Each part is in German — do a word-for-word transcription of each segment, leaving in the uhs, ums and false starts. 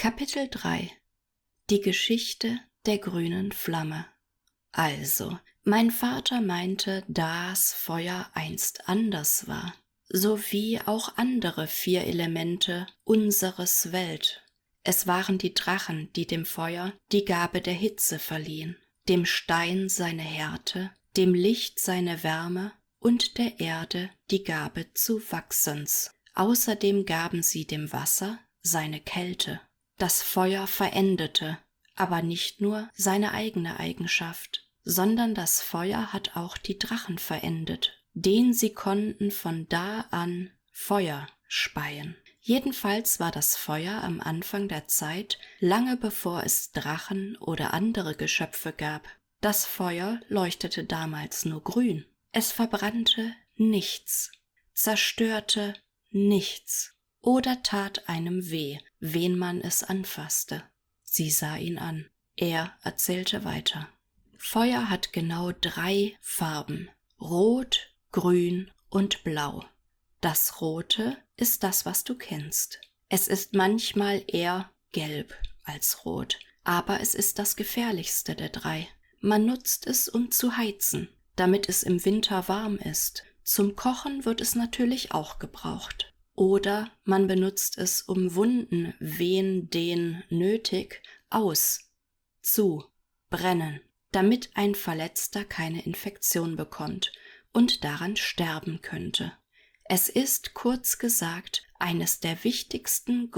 Kapitel drei. Die Geschichte der grünen Flamme. Also, mein Vater meinte, dass Feuer einst anders war, sowie auch andere vier Elemente unseres Welt. Es waren die Drachen, die dem Feuer die Gabe der Hitze verliehen, dem Stein seine Härte, dem Licht seine Wärme und der Erde die Gabe zu Wachsens. Außerdem gaben sie dem Wasser seine Kälte. Das Feuer verendete, aber nicht nur seine eigene Eigenschaft, sondern das Feuer hat auch die Drachen verendet, denn sie konnten von da an Feuer speien. Jedenfalls war das Feuer am Anfang der Zeit, lange bevor es Drachen oder andere Geschöpfe gab. Das Feuer leuchtete damals nur grün. Es verbrannte nichts, zerstörte nichts oder tat einem weh, wen man es anfasste. Sie sah ihn an. Er erzählte weiter. Feuer hat genau drei Farben: Rot, Grün und Blau. Das Rote ist das, was du kennst. Es ist manchmal eher gelb als rot, aber es ist das gefährlichste der drei. Man nutzt es, um zu heizen, damit es im Winter warm ist. Zum Kochen wird es natürlich auch gebraucht. Oder man benutzt es, um Wunden, wen den nötig, aus, zu, brennen, damit ein Verletzter keine Infektion bekommt und daran sterben könnte. Es ist, kurz gesagt, eines der wichtigsten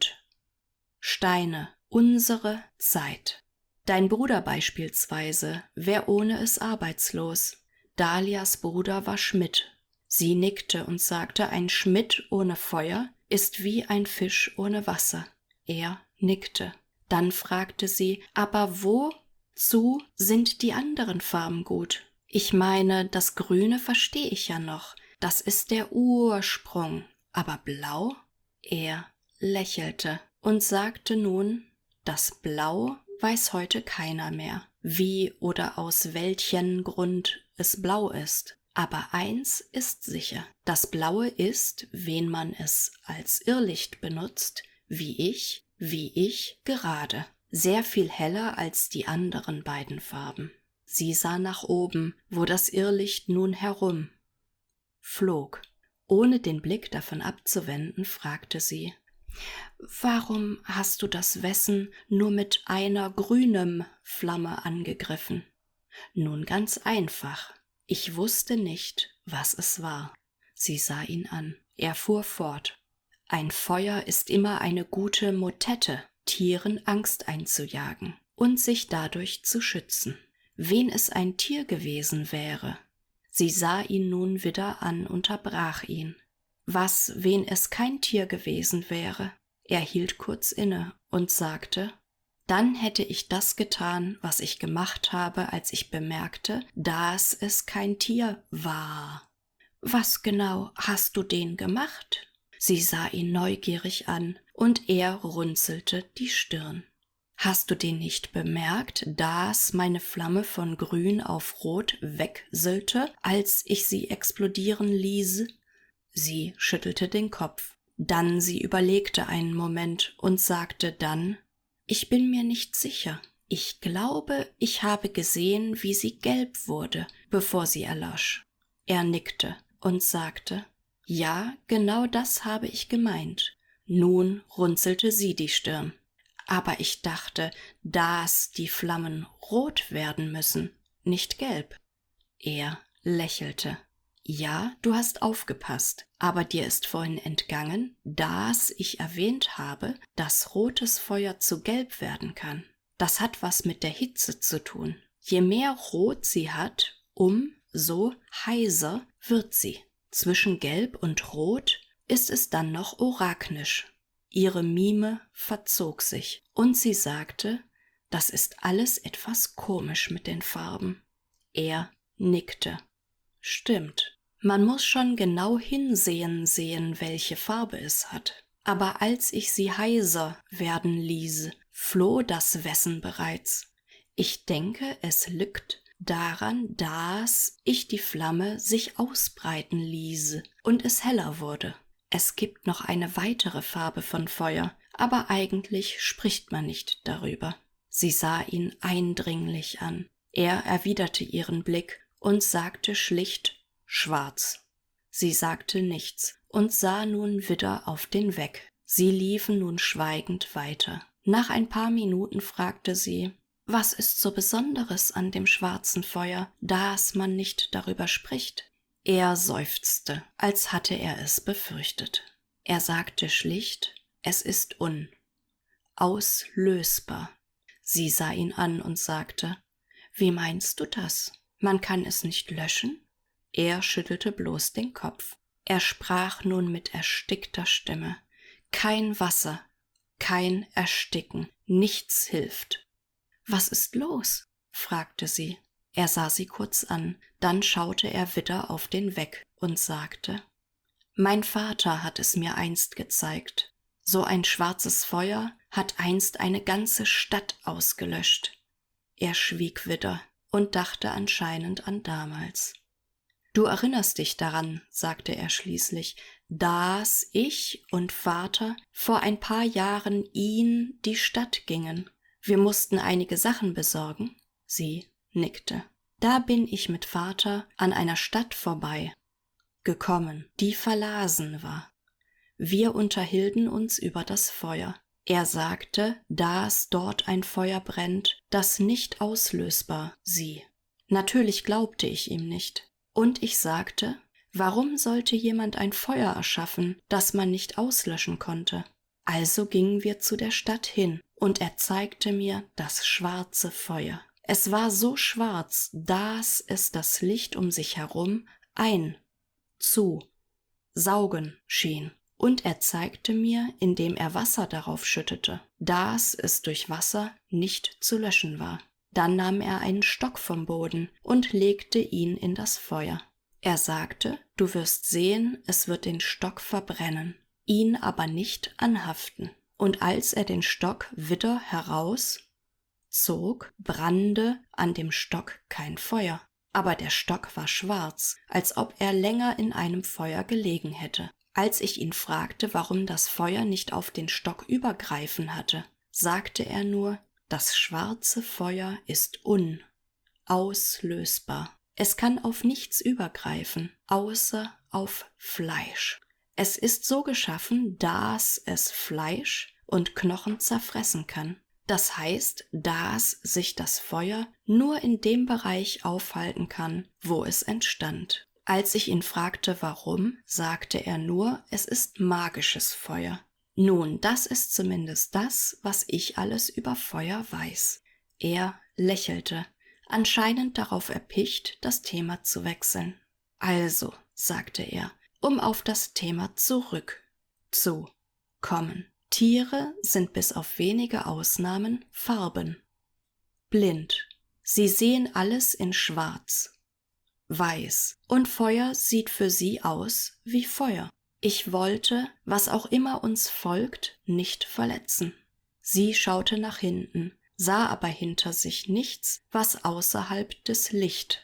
Grundsteine unserer Zeit. Dein Bruder beispielsweise, wär ohne es arbeitslos. Dalias Bruder war Schmied. Sie nickte und sagte, ein Schmied ohne Feuer ist wie ein Fisch ohne Wasser. Er nickte. Dann fragte sie, aber wozu sind die anderen Farben gut? Ich meine, das Grüne verstehe ich ja noch. Das ist der Ursprung. Aber Blau? Er lächelte und sagte nun, das Blau weiß heute keiner mehr, wie oder aus welchem Grund es blau ist. Aber eins ist sicher, das Blaue ist, wen man es als Irrlicht benutzt, wie ich, wie ich gerade, sehr viel heller als die anderen beiden Farben. Sie sah nach oben, wo das Irrlicht nun herum flog. Ohne den Blick davon abzuwenden, fragte sie, warum hast du das Wesen nur mit einer grünen Flamme angegriffen? Nun ganz einfach. Ich wusste nicht, was es war. Sie sah ihn an. Er fuhr fort. Ein Feuer ist immer eine gute Motette, Tieren Angst einzujagen und sich dadurch zu schützen. Wen es ein Tier gewesen wäre. Sie sah ihn nun wieder an, unterbrach ihn. Was, wen es kein Tier gewesen wäre? Er hielt kurz inne und sagte, dann hätte ich das getan, was ich gemacht habe, als ich bemerkte, dass es kein Tier war. Was genau hast du denn gemacht? Sie sah ihn neugierig an, und er runzelte die Stirn. Hast du denn nicht bemerkt, dass meine Flamme von grün auf rot wechselte, als ich sie explodieren ließ? Sie schüttelte den Kopf. Dann sie überlegte einen Moment und sagte dann, ich bin mir nicht sicher. Ich glaube, ich habe gesehen, wie sie gelb wurde, bevor sie erlosch. Er nickte und sagte, ja, genau das habe ich gemeint. Nun runzelte sie die Stirn. Aber ich dachte, dass die Flammen rot werden müssen, nicht gelb. Er lächelte. Ja, du hast aufgepasst, aber dir ist vorhin entgangen, dass ich erwähnt habe, dass rotes Feuer zu gelb werden kann. Das hat was mit der Hitze zu tun. Je mehr Rot sie hat, umso heiser wird sie. Zwischen Gelb und Rot ist es dann noch oraknisch. Ihre Miene verzog sich und sie sagte, das ist alles etwas komisch mit den Farben. Er nickte. Stimmt. Man muss schon genau hinsehen sehen, welche Farbe es hat. Aber als ich sie heiser werden ließ, floh das Wesen bereits. Ich denke, es liegt daran, dass ich die Flamme sich ausbreiten ließ und es heller wurde. Es gibt noch eine weitere Farbe von Feuer, aber eigentlich spricht man nicht darüber. Sie sah ihn eindringlich an. Er erwiderte ihren Blick und sagte schlicht »schwarz«. Sie sagte nichts und sah nun wieder auf den Weg. Sie liefen nun schweigend weiter. Nach ein paar Minuten fragte sie, »Was ist so Besonderes an dem schwarzen Feuer, dass man nicht darüber spricht?« Er seufzte, als hatte er es befürchtet. Er sagte schlicht, »Es ist un, auslösbar.« Sie sah ihn an und sagte, »Wie meinst du das? Man kann es nicht löschen?« Er schüttelte bloß den Kopf. Er sprach nun mit erstickter Stimme, »Kein Wasser, kein Ersticken, nichts hilft.« »Was ist los?« fragte sie. Er sah sie kurz an, dann schaute er wieder auf den Weg und sagte, »Mein Vater hat es mir einst gezeigt. So ein schwarzes Feuer hat einst eine ganze Stadt ausgelöscht.« Er schwieg wieder und dachte anscheinend an damals. »Du erinnerst dich daran«, sagte er schließlich, »dass ich und Vater vor ein paar Jahren in die Stadt gingen. Wir mussten einige Sachen besorgen.« Sie nickte. »Da bin ich mit Vater an einer Stadt vorbei gekommen, die verlasen war. Wir unterhielten uns über das Feuer. Er sagte, dass dort ein Feuer brennt, das nicht auslösbar sie. Natürlich glaubte ich ihm nicht. Und ich sagte, warum sollte jemand ein Feuer erschaffen, das man nicht auslöschen konnte? Also gingen wir zu der Stadt hin, und er zeigte mir das schwarze Feuer. Es war so schwarz, dass es das Licht um sich herum ein, zu, saugen schien. Und er zeigte mir, indem er Wasser darauf schüttete, dass es durch Wasser nicht zu löschen war. Dann nahm er einen Stock vom Boden und legte ihn in das Feuer. Er sagte, du wirst sehen, es wird den Stock verbrennen, ihn aber nicht anhaften. Und als er den Stock wieder herauszog, brannte an dem Stock kein Feuer. Aber der Stock war schwarz, als ob er länger in einem Feuer gelegen hätte. Als ich ihn fragte, warum das Feuer nicht auf den Stock übergreifen hatte, sagte er nur, das schwarze Feuer ist unauslösbar. Es kann auf nichts übergreifen, außer auf Fleisch. Es ist so geschaffen, dass es Fleisch und Knochen zerfressen kann. Das heißt, dass sich das Feuer nur in dem Bereich aufhalten kann, wo es entstand. Als ich ihn fragte, warum, sagte er nur, es ist magisches Feuer. Nun, das ist zumindest das, was ich alles über Feuer weiß. Er lächelte, anscheinend darauf erpicht, das Thema zu wechseln. Also, sagte er, um auf das Thema zurückzukommen. Tiere sind bis auf wenige Ausnahmen Farben. Blind. Sie sehen alles in Schwarz, Weiß. Und Feuer sieht für sie aus wie Feuer. Ich wollte, was auch immer uns folgt, nicht verletzen. Sie schaute nach hinten, sah aber hinter sich nichts, was außerhalb des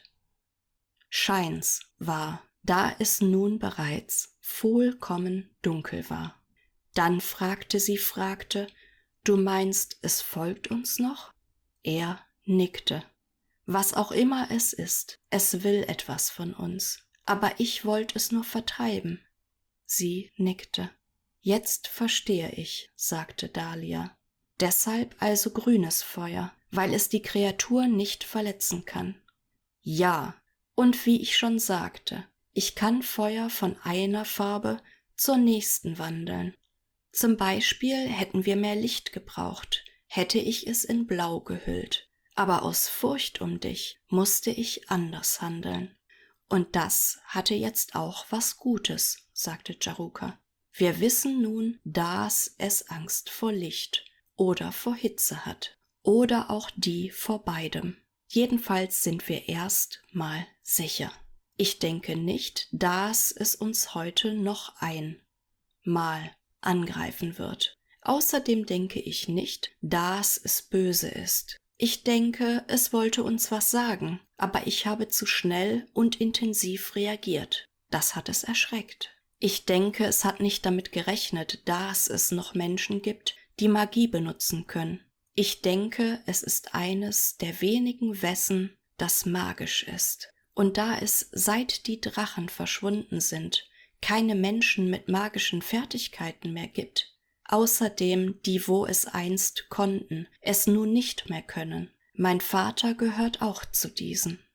Lichtscheins war, da es nun bereits vollkommen dunkel war. Dann fragte sie, fragte, du meinst, es folgt uns noch? Er nickte. Was auch immer es ist, es will etwas von uns, aber ich wollte es nur vertreiben. Sie nickte. Jetzt verstehe ich, sagte Dahlia. Deshalb also grünes Feuer, weil es die Kreatur nicht verletzen kann. Ja, und wie ich schon sagte, ich kann Feuer von einer Farbe zur nächsten wandeln. Zum Beispiel hätten wir mehr Licht gebraucht, hätte ich es in Blau gehüllt. Aber aus Furcht um dich musste ich anders handeln. Und das hatte jetzt auch was Gutes, sagte Jaruka. Wir wissen nun, dass es Angst vor Licht oder vor Hitze hat. Oder auch die vor beidem. Jedenfalls sind wir erst mal sicher. Ich denke nicht, dass es uns heute noch einmal angreifen wird. Außerdem denke ich nicht, dass es böse ist. Ich denke, es wollte uns was sagen, aber ich habe zu schnell und intensiv reagiert. Das hat es erschreckt. Ich denke, es hat nicht damit gerechnet, dass es noch Menschen gibt, die Magie benutzen können. Ich denke, es ist eines der wenigen Wesen, das magisch ist. Und da es, seit die Drachen verschwunden sind, keine Menschen mit magischen Fertigkeiten mehr gibt, außerdem die, wo es einst konnten, es nun nicht mehr können. Mein Vater gehört auch zu diesen.